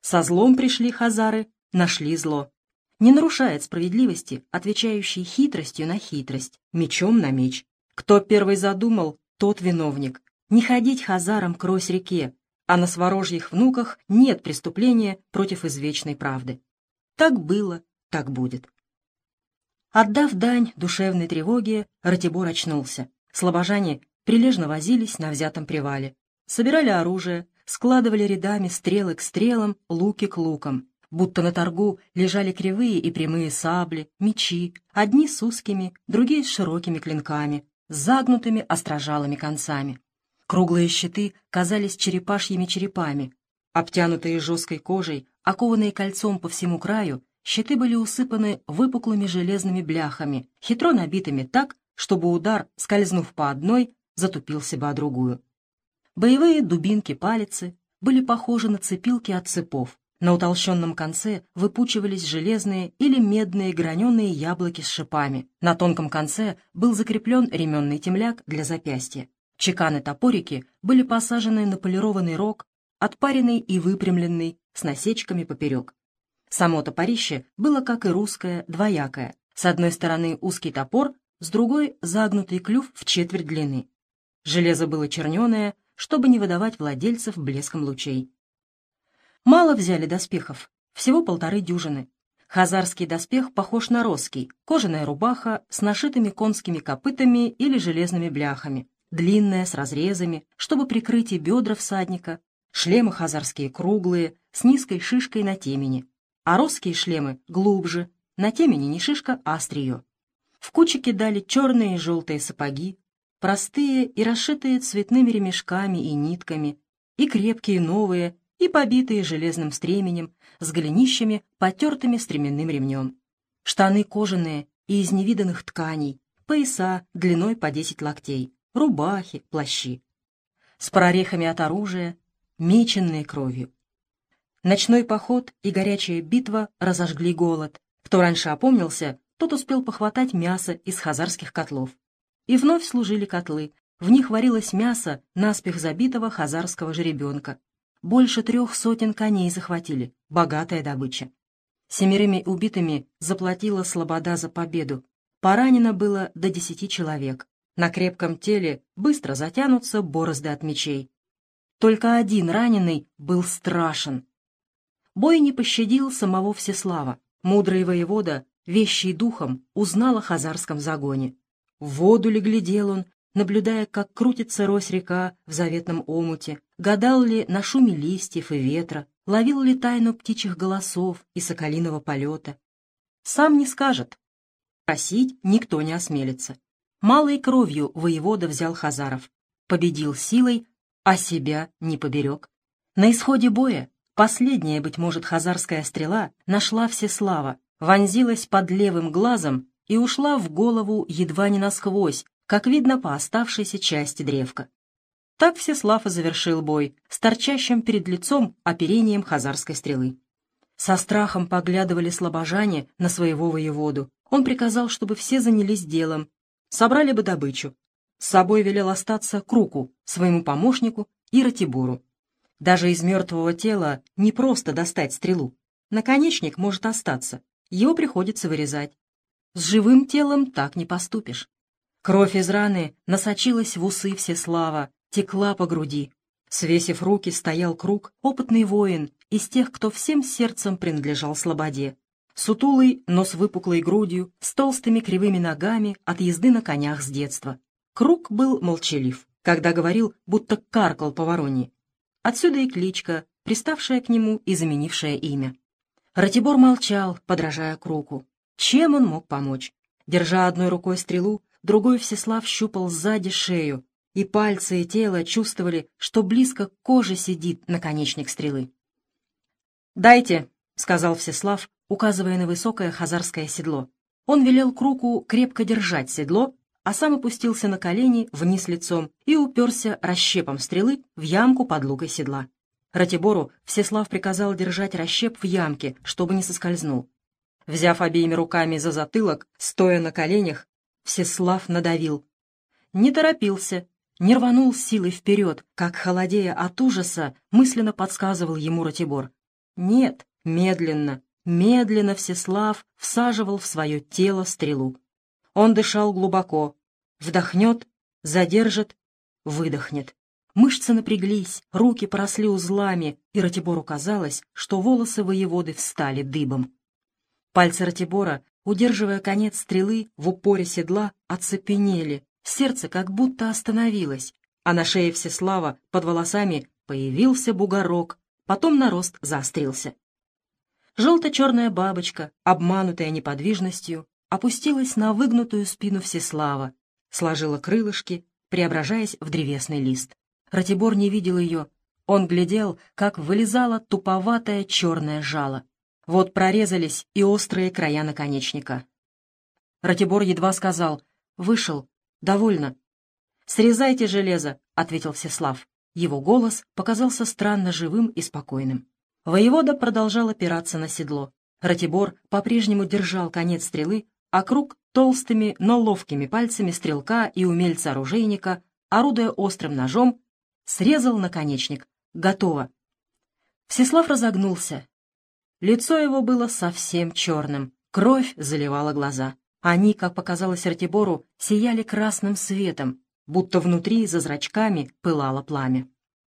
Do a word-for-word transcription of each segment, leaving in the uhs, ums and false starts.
Со злом пришли хазары, нашли зло. Не нарушает справедливости, отвечающей хитростью на хитрость, мечом на меч. Кто первый задумал, тот виновник. Не ходить хазарам к Рось-реке, а на сворожьих внуках нет преступления против извечной правды. Так было, так будет. Отдав дань душевной тревоге, Ратибор очнулся. Слобожане прилежно возились на взятом привале. Собирали оружие, складывали рядами стрелы к стрелам, луки к лукам. Будто на торгу лежали кривые и прямые сабли, мечи, одни с узкими, другие с широкими клинками, с загнутыми острожалыми концами. Круглые щиты казались черепашьими черепами. Обтянутые жесткой кожей, окованные кольцом по всему краю, щиты были усыпаны выпуклыми железными бляхами, хитро набитыми так, чтобы удар, скользнув по одной, затупился бы о другую. Боевые дубинки-палицы были похожи на цепилки от цепов. На утолщенном конце выпучивались железные или медные граненые яблоки с шипами. На тонком конце был закреплен ременный темляк для запястья. Чеканы-топорики были посажены на полированный рог, отпаренный и выпрямленный, с насечками поперек. Само топорище было, как и русское, двоякое. С одной стороны узкий топор, с другой — загнутый клюв в четверть длины. Железо было черненое, чтобы не выдавать владельцев блеском лучей. Мало взяли доспехов, всего полторы дюжины. Хазарский доспех похож на росский, кожаная рубаха с нашитыми конскими копытами или железными бляхами, длинная, с разрезами, чтобы прикрыть и бедра всадника, шлемы хазарские круглые, с низкой шишкой на темени, а росские шлемы глубже, на темени не шишка, а острие. В куче кидали черные и желтые сапоги, простые и расшитые цветными ремешками и нитками, и крепкие новые, и побитые железным стременем, с голенищами, потертыми стременным ремнем. Штаны кожаные и из невиданных тканей, пояса длиной по десять локтей, рубахи, плащи. С прорехами от оружия, меченные кровью. Ночной поход и горячая битва разожгли голод. Кто раньше опомнился, тот успел похватать мясо из хазарских котлов. И вновь служили котлы, в них варилось мясо наспех забитого хазарского жеребенка. Больше трех сотен коней захватили, богатая добыча. Семерыми убитыми заплатила слобода за победу. Поранено было до десяти человек. На крепком теле быстро затянутся борозды от мечей. Только один раненый был страшен. Бой не пощадил самого Всеслава. Мудрый воевода, вещий духом, узнал о хазарском загоне. В воду ли глядел он, наблюдая, как крутится Рось-река в заветном омуте, гадал ли на шуме листьев и ветра, ловил ли тайну птичьих голосов и соколиного полета. Сам не скажет. Просить никто не осмелится. Малой кровью воевода взял хазаров, победил силой, а себя не поберег. На исходе боя последняя, быть может, хазарская стрела нашла Всеслава, вонзилась под левым глазом и ушла в голову едва не насквозь, как видно по оставшейся части древка. Так Всеслав и завершил бой, с торчащим перед лицом оперением хазарской стрелы. Со страхом поглядывали слобожане на своего воеводу. Он приказал, чтобы все занялись делом, собрали бы добычу. С собой велел остаться Круку, своему помощнику, и Ратибору. Даже из мертвого тела не просто достать стрелу. Наконечник может остаться, его приходится вырезать. С живым телом так не поступишь. Кровь из раны насочилась в усы Всеслава, текла по груди. Свесив руки, стоял Крук, опытный воин, из тех, кто всем сердцем принадлежал слободе. Сутулый, но с выпуклой грудью, с толстыми кривыми ногами от езды на конях с детства. Крук был молчалив, когда говорил, будто каркал по вороньи. Отсюда и кличка, приставшая к нему и заменившая имя. Ратибор молчал, подражая Круку. Чем он мог помочь? Держа одной рукой стрелу, другой Всеслав щупал сзади шею, и пальцы и тело чувствовали, что близко к коже сидит наконечник стрелы. «Дайте», — сказал Всеслав, указывая на высокое хазарское седло. Он велел Круку крепко держать седло, а сам опустился на колени вниз лицом и уперся расщепом стрелы в ямку под лукой седла. Ратибору Всеслав приказал держать расщеп в ямке, чтобы не соскользнул. Взяв обеими руками за затылок, стоя на коленях, Всеслав надавил. Не торопился, не рванул силой вперед, как, холодея от ужаса, мысленно подсказывал ему Ратибор. Нет, медленно, медленно Всеслав всаживал в свое тело стрелу. Он дышал глубоко, вдохнет, задержит, выдохнет. Мышцы напряглись, руки поросли узлами, и Ратибору казалось, что волосы воеводы встали дыбом. Пальцы Ратибора, удерживая конец стрелы в упоре седла, оцепенели, сердце как будто остановилось, а на шее Всеслава под волосами появился бугорок, потом нарост заострился. Желто-черная бабочка, обманутая неподвижностью, опустилась на выгнутую спину Всеслава, сложила крылышки, преображаясь в древесный лист. Ратибор не видел ее. Он глядел, как вылезало туповатое черное жало. Вот прорезались и острые края наконечника. Ратибор едва сказал: «Вышел. Довольно». «Срезайте железо», — ответил Всеслав. Его голос показался странно живым и спокойным. Воевода продолжал опираться на седло. Ратибор по-прежнему держал конец стрелы, а круг толстыми, но ловкими пальцами стрелка и умельца-оружейника, орудуя острым ножом, срезал наконечник. Готово. Всеслав разогнулся. Лицо его было совсем черным, кровь заливала глаза. Они, как показалось Ратибору, сияли красным светом, будто внутри, за зрачками, пылало пламя.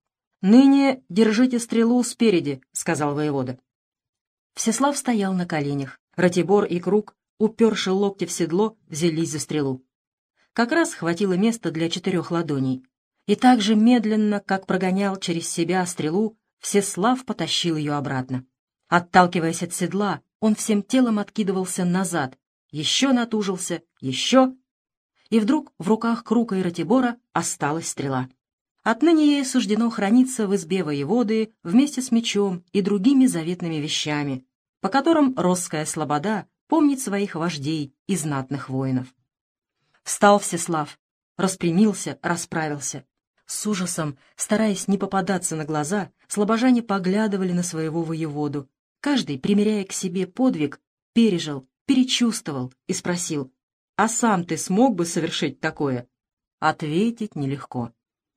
«Ныне держите стрелу спереди», — сказал воевода. Всеслав стоял на коленях. Ратибор и Круг, уперши локти в седло, взялись за стрелу. Как раз хватило места для четырех ладоней. И так же медленно, как прогонял через себя стрелу, Всеслав потащил ее обратно. Отталкиваясь от седла, он всем телом откидывался назад, еще натужился, еще... И вдруг в руках Круга и Ратибора осталась стрела. Отныне ей суждено храниться в избе воеводы вместе с мечом и другими заветными вещами, по которым росская слобода помнит своих вождей и знатных воинов. Встал Всеслав, распрямился, расправился. С ужасом, стараясь не попадаться на глаза, слобожане поглядывали на своего воеводу. Каждый, примеряя к себе подвиг, пережил, перечувствовал и спросил: «А сам ты смог бы совершить такое?» Ответить нелегко.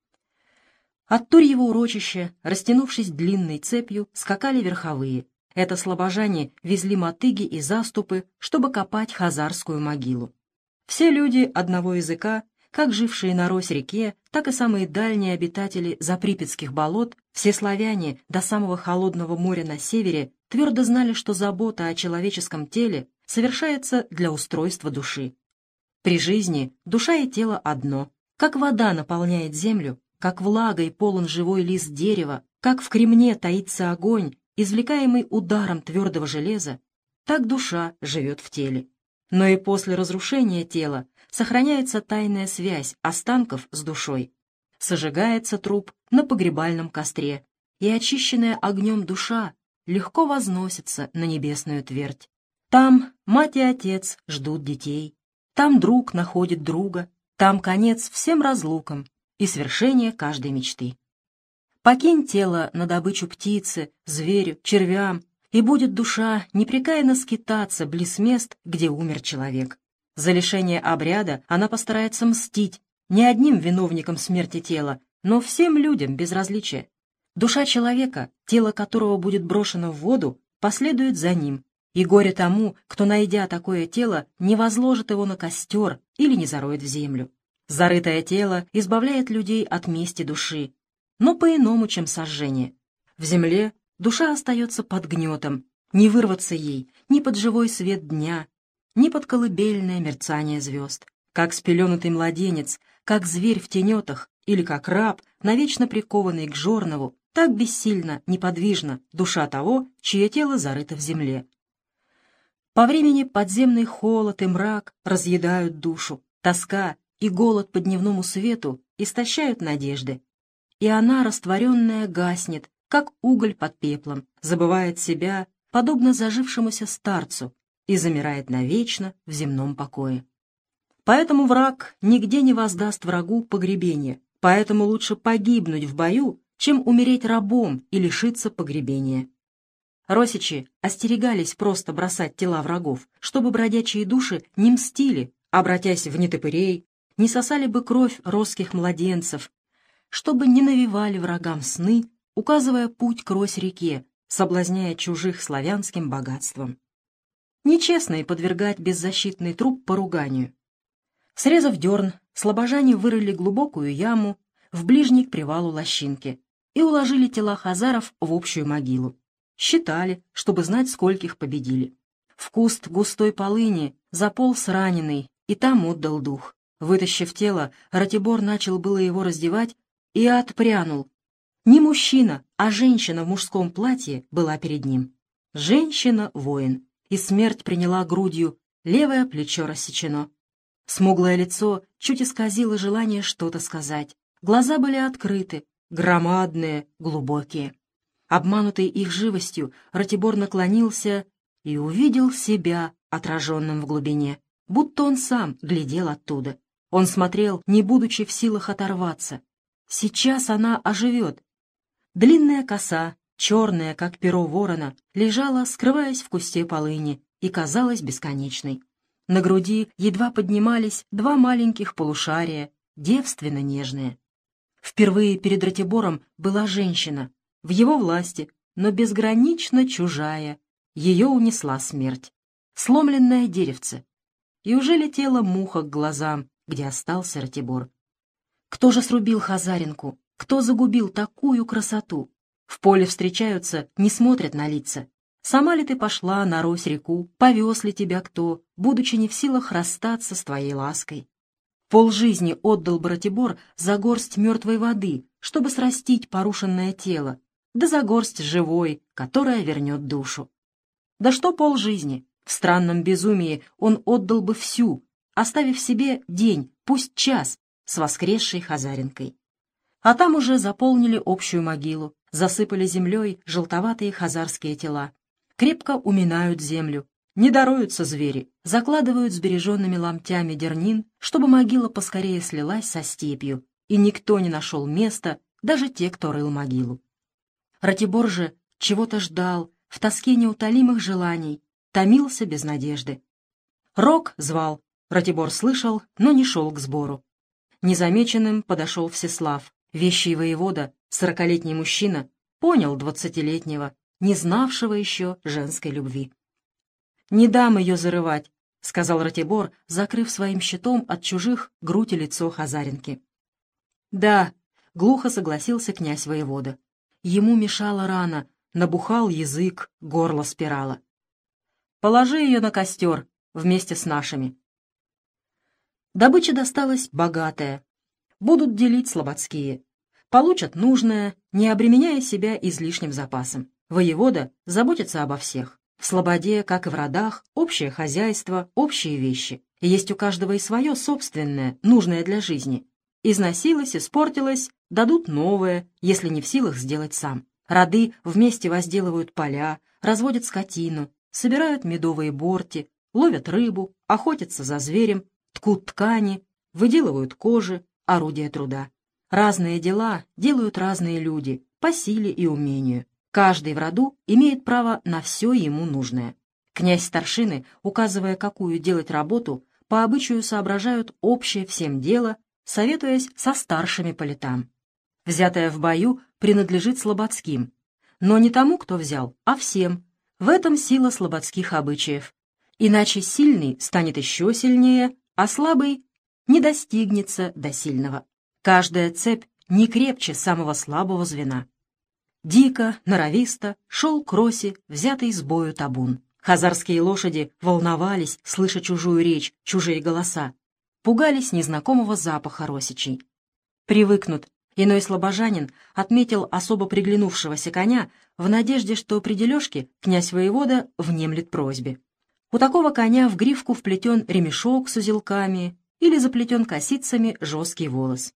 От Турьего урочища, растянувшись длинной цепью, скакали верховые. Это слобожане везли мотыги и заступы, чтобы копать хазарскую могилу. Все люди одного языка, как жившие на Рось-реке, так и самые дальние обитатели заприпятских болот, все славяне до самого холодного моря на севере, твердо знали, что забота о человеческом теле совершается для устройства души. При жизни душа и тело одно. Как вода наполняет землю, как влагой полон живой лист дерева, как в кремне таится огонь, извлекаемый ударом твердого железа, так душа живет в теле. Но и после разрушения тела сохраняется тайная связь останков с душой. Сожигается труп на погребальном костре, и очищенная огнем душа легко возносится на небесную твердь. Там мать и отец ждут детей, там друг находит друга, там конец всем разлукам и свершение каждой мечты. Покинь тело на добычу птице, зверю, червям, и будет душа непрекаянно скитаться близ мест, где умер человек. За лишение обряда она постарается мстить не одним виновникам смерти тела, но всем людям без различия. Душа человека, тело которого будет брошено в воду, последует за ним, и горе тому, кто, найдя такое тело, не возложит его на костер или не зароет в землю. Зарытое тело избавляет людей от мести души, но по-иному, чем сожжение. В земле душа остается под гнетом, не вырваться ей ни под живой свет дня, ни под колыбельное мерцание звезд. Как спеленутый младенец, как зверь в тенетах или как раб, навечно прикованный к жорнову, так бессильно, неподвижно душа того, чье тело зарыто в земле. По времени подземный холод и мрак разъедают душу, тоска и голод по дневному свету истощают надежды, и она, растворенная, гаснет, как уголь под пеплом, забывает себя, подобно зажившемуся старцу, и замирает навечно в земном покое. Поэтому враг нигде не воздаст врагу погребения, поэтому лучше погибнуть в бою, чем умереть рабом и лишиться погребения. Росичи остерегались просто бросать тела врагов, чтобы бродячие души не мстили, обратясь в нетопырей, не сосали бы кровь росских младенцев, чтобы не навевали врагам сны, указывая путь к Рось-реке, соблазняя чужих славянским богатством. Нечестно и подвергать беззащитный труп поруганию. Срезав дерн, слобожане вырыли глубокую яму в ближней к привалу лощинки и уложили тела хазаров в общую могилу. Считали, чтобы знать, скольких победили. В куст густой полыни заполз раненый, и там отдал дух. Вытащив тело, Ратибор начал было его раздевать и отпрянул. Не мужчина, а женщина в мужском платье была перед ним. Женщина-воин, и смерть приняла грудью, левое плечо рассечено. Смуглое лицо чуть исказило желание что-то сказать. Глаза были открыты, громадные, глубокие. Обманутый их живостью, Ратибор наклонился и увидел себя отраженным в глубине, будто он сам глядел оттуда. Он смотрел, не будучи в силах оторваться. Сейчас она оживет. Длинная коса, черная, как перо ворона, лежала, скрываясь в кусте полыни, и казалась бесконечной. На груди едва поднимались два маленьких полушария, девственно нежные. Впервые перед Ратибором была женщина, в его власти, но безгранично чужая. Ее унесла смерть. Сломленное деревце. И уже летела муха к глазам, где остался Ратибор. Кто же срубил Хазаринку? Кто загубил такую красоту? В поле встречаются, не смотрят на лица. Сама ли ты пошла на Рось-реку, повез ли тебя кто, будучи не в силах расстаться с твоей лаской? Полжизни отдал бы Ратибор за горсть мертвой воды, чтобы срастить порушенное тело, да за горсть живой, которая вернет душу. Да что полжизни? В странном безумии он отдал бы всю, оставив себе день, пусть час, с воскресшей Хазаринкой. А там уже заполнили общую могилу, засыпали землей желтоватые хазарские тела. Крепко уминают землю, не даруются звери, закладывают сбереженными ломтями дернин, чтобы могила поскорее слилась со степью, и никто не нашел места, даже те, кто рыл могилу. Ратибор же чего-то ждал, в тоске неутолимых желаний, томился без надежды. Рог звал, Ратибор слышал, но не шел к сбору. Незамеченным подошел Всеслав, вещий воевода, сорокалетний мужчина, понял двадцатилетнего, не знавшего еще женской любви. «Не дам ее зарывать», — сказал Ратибор, закрыв своим щитом от чужих грудь и лицо Хазаринки. «Да», — глухо согласился князь воевода. Ему мешала рана, набухал язык, горло спирало. «Положи ее на костер вместе с нашими». Добыча досталась богатая. Будут делить слободские. Получат нужное, не обременяя себя излишним запасом. Воевода заботится обо всех. В слободе, как и в родах, общее хозяйство, общие вещи. Есть у каждого и свое собственное, нужное для жизни. Износилось, испортилось, дадут новое, если не в силах сделать сам. Роды вместе возделывают поля, разводят скотину, собирают медовые борти, ловят рыбу, охотятся за зверем, ткут ткани, выделывают кожи, орудия труда. Разные дела делают разные люди, по силе и умению. Каждый в роду имеет право на все ему нужное. Князь старшины, указывая, какую делать работу, по обычаю соображают общее всем дело, советуясь со старшими по летам. Взятое в бою принадлежит слободским, но не тому, кто взял, а всем. В этом сила слободских обычаев. Иначе сильный станет еще сильнее, а слабый не достигнется до сильного. Каждая цепь не крепче самого слабого звена. Дико, норовисто шел к росе, взятый с бою табун. Хазарские лошади волновались, слыша чужую речь, чужие голоса. Пугались незнакомого запаха росичей. Привыкнут. Иной слобожанин отметил особо приглянувшегося коня в надежде, что при дележке князь-воевода внемлет просьбе. У такого коня в гривку вплетен ремешок с узелками или заплетен косицами жесткий волос.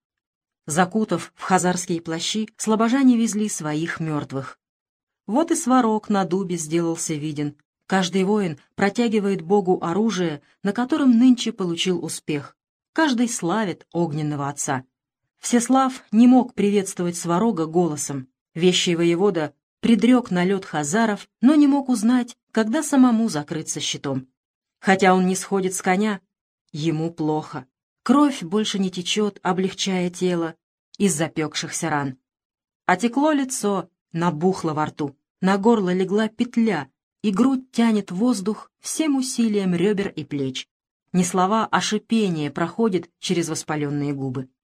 Закутав в хазарские плащи, слобожане везли своих мертвых. Вот и сварог на дубе сделался виден. Каждый воин протягивает Богу оружие, на котором нынче получил успех. Каждый славит огненного отца. Всеслав не мог приветствовать сварога голосом. Вещий воевода предрек налет хазаров, но не мог узнать, когда самому закрыться щитом. Хотя он не сходит с коня, ему плохо. Кровь больше не течет, облегчая тело, из запекшихся ран. Отекло лицо, набухло во рту. на горло легла петля, и грудь тянет воздух всем усилием ребер и плеч. Не слова, а шипение проходит через воспаленные губы.